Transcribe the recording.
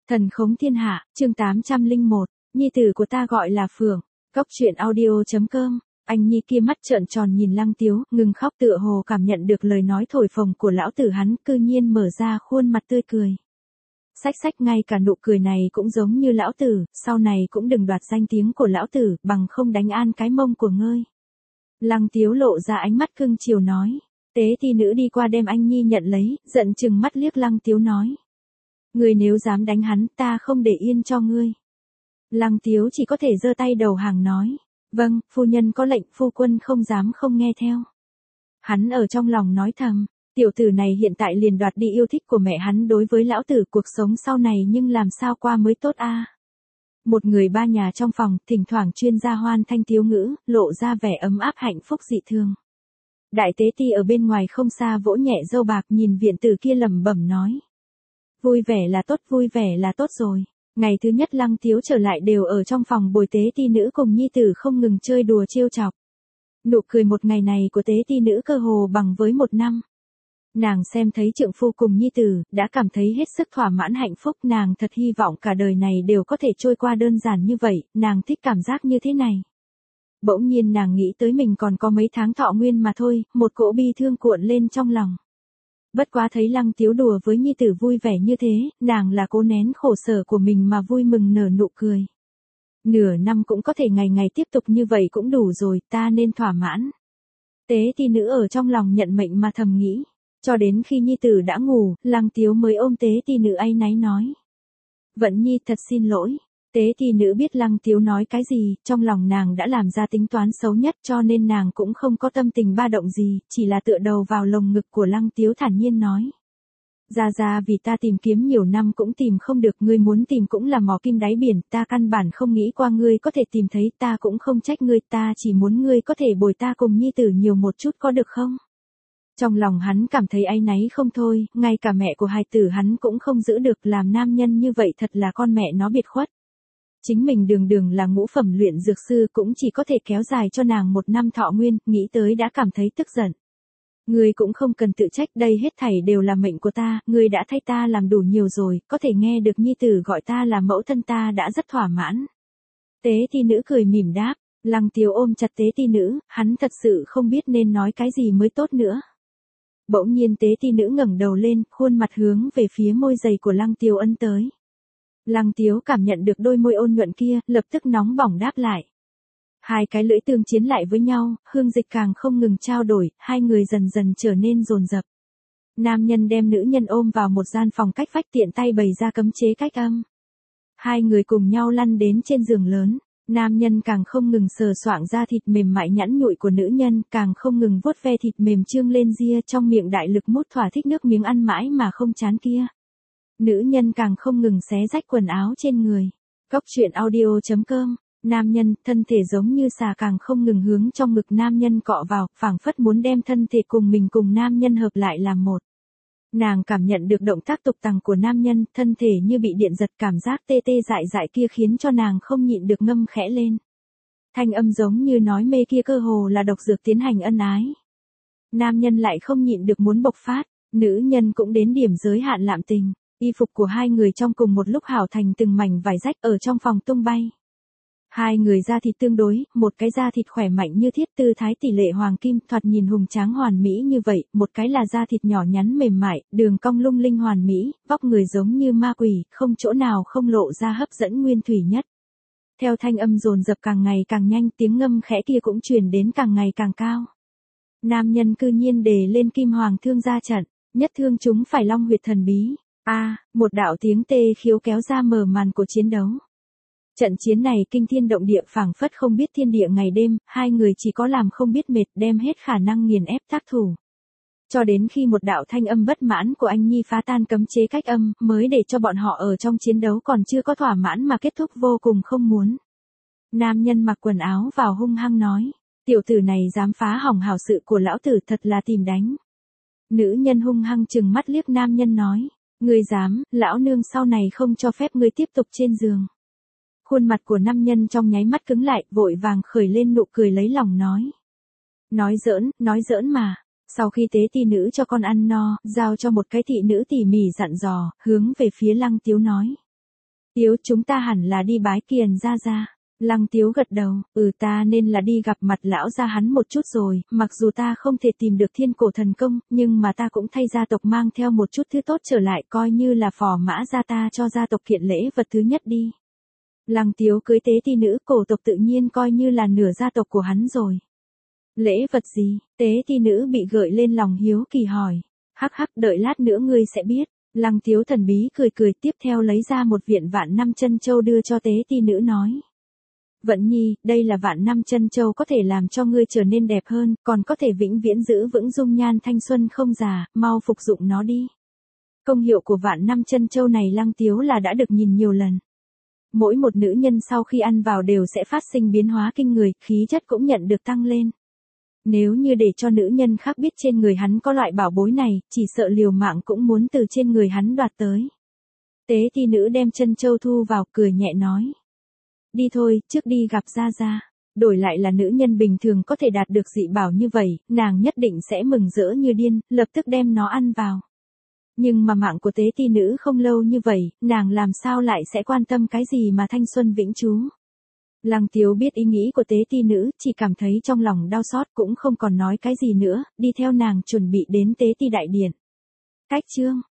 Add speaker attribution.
Speaker 1: Thần khống thiên hạ, chương 801, nhi tử của ta gọi là Phượng. Cốc truyện audio.com. Anh nhi kia mắt trợn tròn nhìn Lăng Tiếu, ngừng khóc tựa hồ cảm nhận được lời nói thổi phồng của lão tử hắn, cư nhiên mở ra khuôn mặt tươi cười. Xách ngay cả nụ cười này cũng giống như lão tử, sau này cũng đừng đoạt danh tiếng của lão tử, bằng không đánh an cái mông của ngươi. Lăng Tiếu lộ ra ánh mắt cưng chiều nói. Tế ti nữ đi qua đem anh nhi nhận lấy, giận chừng mắt liếc Lăng Tiếu nói. Ngươi nếu dám đánh hắn, ta không để yên cho ngươi. Lăng Tiếu chỉ có thể giơ tay đầu hàng nói. Vâng, phu nhân có lệnh, phu quân không dám không nghe theo. Hắn ở trong lòng nói thầm, tiểu tử này hiện tại liền đoạt đi yêu thích của mẹ hắn đối với lão tử, cuộc sống sau này nhưng làm sao qua mới tốt a. Một người ba nhà trong phòng, thỉnh thoảng chuyên gia hoan thanh tiếu ngữ, lộ ra vẻ ấm áp hạnh phúc dị thường. Đại tế ti ở bên ngoài không xa vỗ nhẹ râu bạc nhìn viện tử kia lẩm bẩm nói. Vui vẻ là tốt rồi. Ngày thứ nhất Lăng Tiếu trở lại đều ở trong phòng bồi tế ti nữ cùng nhi tử không ngừng chơi đùa trêu chọc. Nụ cười một ngày này của tế ti nữ cơ hồ bằng với một năm. Nàng xem thấy trượng phu cùng nhi tử, đã cảm thấy hết sức thỏa mãn hạnh phúc, nàng thật hy vọng cả đời này đều có thể trôi qua đơn giản như vậy, nàng thích cảm giác như thế này. Bỗng nhiên nàng nghĩ tới mình còn có mấy tháng thọ nguyên mà thôi, một cỗ bi thương cuộn lên trong lòng. Bất quá thấy Lăng Tiếu đùa với nhi tử vui vẻ như thế, nàng là cố nén khổ sở của mình mà vui mừng nở nụ cười. Nửa năm cũng có thể ngày ngày tiếp tục như vậy cũng đủ rồi, ta nên thỏa mãn. Tế ti nữ ở trong lòng nhận mệnh mà thầm nghĩ. Cho đến khi nhi tử đã ngủ, Lăng Tiếu mới ôm tế ti nữ áy náy nói. Vận nhi thật xin lỗi. Tế ti nữ biết Lăng Tiếu nói cái gì, trong lòng nàng đã làm ra tính toán xấu nhất cho nên nàng cũng không có tâm tình ba động gì, chỉ là tựa đầu vào lồng ngực của Lăng Tiếu thản nhiên nói. Ra vì ta tìm kiếm nhiều năm cũng tìm không được, ngươi muốn tìm cũng là mò kim đáy biển, ta căn bản không nghĩ qua ngươi có thể tìm thấy, ta cũng không trách ngươi, ta chỉ muốn ngươi có thể bồi ta cùng nhi tử nhiều một chút có được không? Trong lòng hắn cảm thấy áy náy không thôi, ngay cả mẹ của hài tử hắn cũng không giữ được, làm nam nhân như vậy thật là con mẹ nó biệt khuất. Chính mình đường là ngũ phẩm luyện dược sư cũng chỉ có thể kéo dài cho nàng một năm thọ nguyên, nghĩ tới đã cảm thấy tức giận. Ngươi cũng không cần tự trách, đây hết thảy đều là mệnh của ta, ngươi đã thay ta làm đủ nhiều rồi, có thể nghe được nhi tử gọi ta là mẫu thân ta đã rất thỏa mãn. Tế ti nữ cười mỉm đáp, Lăng Tiếu ôm chặt tế ti nữ, hắn thật sự không biết nên nói cái gì mới tốt nữa. Bỗng nhiên tế ti nữ ngẩng đầu lên, khuôn mặt hướng về phía môi dày của Lăng Tiếu ấn tới. Lăng Tiếu cảm nhận được đôi môi ôn nhuận kia, lập tức nóng bỏng đáp lại. Hai cái lưỡi tương chiến lại với nhau, hương dịch càng không ngừng trao đổi, hai người dần trở nên dồn dập. Nam nhân đem nữ nhân ôm vào một gian phòng cách vách, tiện tay bày ra cấm chế cách âm. Hai người cùng nhau lăn đến trên giường lớn, nam nhân càng không ngừng sờ soạng da thịt mềm mại nhẵn nhụi của nữ nhân, càng không ngừng vuốt ve thịt mềm trương lên ria, trong miệng đại lực mút thỏa thích nước miếng ăn mãi mà không chán kia. Nữ nhân càng không ngừng xé rách quần áo trên người. Cốc truyện audio.com. Nam nhân, thân thể giống như xà càng không ngừng hướng trong ngực nam nhân cọ vào, phảng phất muốn đem thân thể cùng mình cùng nam nhân hợp lại làm một. Nàng cảm nhận được động tác tục tằng của nam nhân, thân thể như bị điện giật, cảm giác tê tê dại kia khiến cho nàng không nhịn được ngâm khẽ lên. Thanh âm giống như nói mê kia cơ hồ là độc dược tiến hành ân ái. Nam nhân lại không nhịn được muốn bộc phát, nữ nhân cũng đến điểm giới hạn lạm tình. Y phục của hai người trong cùng một lúc hảo thành từng mảnh vải rách ở trong phòng tung bay. Hai người da thịt tương đối, một cái da thịt khỏe mạnh như thiết, tư thái tỷ lệ hoàng kim, thoạt nhìn hùng tráng hoàn mỹ như vậy, một cái là da thịt nhỏ nhắn mềm mại, đường cong lung linh hoàn mỹ, vóc người giống như ma quỷ, không chỗ nào không lộ ra hấp dẫn nguyên thủy nhất. Theo thanh âm dồn dập càng ngày càng nhanh, tiếng ngâm khẽ kia cũng truyền đến càng ngày càng cao. Nam nhân cư nhiên đề lên kim hoàng thương ra trận, nhất thương chúng phải long huyệt thần bí. Một đạo tiếng tê khiếu kéo ra mở màn của chiến đấu. Trận chiến này kinh thiên động địa, phảng phất không biết thiên địa ngày đêm, hai người chỉ có làm không biết mệt, đem hết khả năng nghiền ép tác thủ. Cho đến khi một đạo thanh âm bất mãn của anh nhi phá tan cấm chế cách âm, mới để cho bọn họ ở trong chiến đấu còn chưa có thỏa mãn mà kết thúc vô cùng không muốn. Nam nhân mặc quần áo vào hung hăng nói, tiểu tử này dám phá hỏng hảo sự của lão tử, thật là tìm đánh. Nữ nhân hung hăng trừng mắt liếc nam nhân nói. Ngươi dám, lão nương sau này không cho phép ngươi tiếp tục trên giường. Khuôn mặt của nam nhân trong nháy mắt cứng lại, vội vàng khởi lên nụ cười lấy lòng nói. Nói giỡn mà. Sau khi tế ti nữ cho con ăn no, giao cho một cái thị nữ tỉ mỉ dặn dò, hướng về phía Lăng Tiếu nói. Tiếu, chúng ta hẳn là đi bái kiền gia gia. Lăng Tiếu gật đầu, ta nên là đi gặp mặt lão gia hắn một chút rồi, mặc dù ta không thể tìm được thiên cổ thần công, nhưng mà ta cũng thay gia tộc mang theo một chút thứ tốt trở lại, coi như là phò mã gia ta cho gia tộc kiện lễ vật thứ nhất đi. Lăng Tiếu cưới tế ti nữ cổ tộc tự nhiên coi như là nửa gia tộc của hắn rồi. Lễ vật gì? Tế ti nữ bị gợi lên lòng hiếu kỳ hỏi. Hắc hắc, đợi lát nữa ngươi sẽ biết. Lăng Tiếu thần bí cười cười, tiếp theo lấy ra một viện vạn năm chân châu đưa cho tế ti nữ nói. Vận nhi, đây là vạn năm chân châu, có thể làm cho ngươi trở nên đẹp hơn, còn có thể vĩnh viễn giữ vững dung nhan thanh xuân không già, mau phục dụng nó đi. Công hiệu của vạn năm chân châu này Lăng Tiếu là đã được nhìn nhiều lần. Mỗi một nữ nhân sau khi ăn vào đều sẽ phát sinh biến hóa kinh người, khí chất cũng nhận được tăng lên. Nếu như để cho nữ nhân khác biết trên người hắn có loại bảo bối này, chỉ sợ liều mạng cũng muốn từ trên người hắn đoạt tới. Tế ti nữ đem chân châu thu vào, cười nhẹ nói. Đi thôi, trước đi gặp gia gia. Đổi lại là nữ nhân bình thường có thể đạt được dị bảo như vậy, nàng nhất định sẽ mừng rỡ như điên, lập tức đem nó ăn vào. Nhưng mà mạng của tế ti nữ không lâu như vậy, nàng làm sao lại sẽ quan tâm cái gì mà thanh xuân vĩnh trú. Lăng Tiếu biết ý nghĩ của tế ti nữ, chỉ cảm thấy trong lòng đau xót, cũng không còn nói cái gì nữa, đi theo nàng chuẩn bị đến tế ti đại điện. Cách chương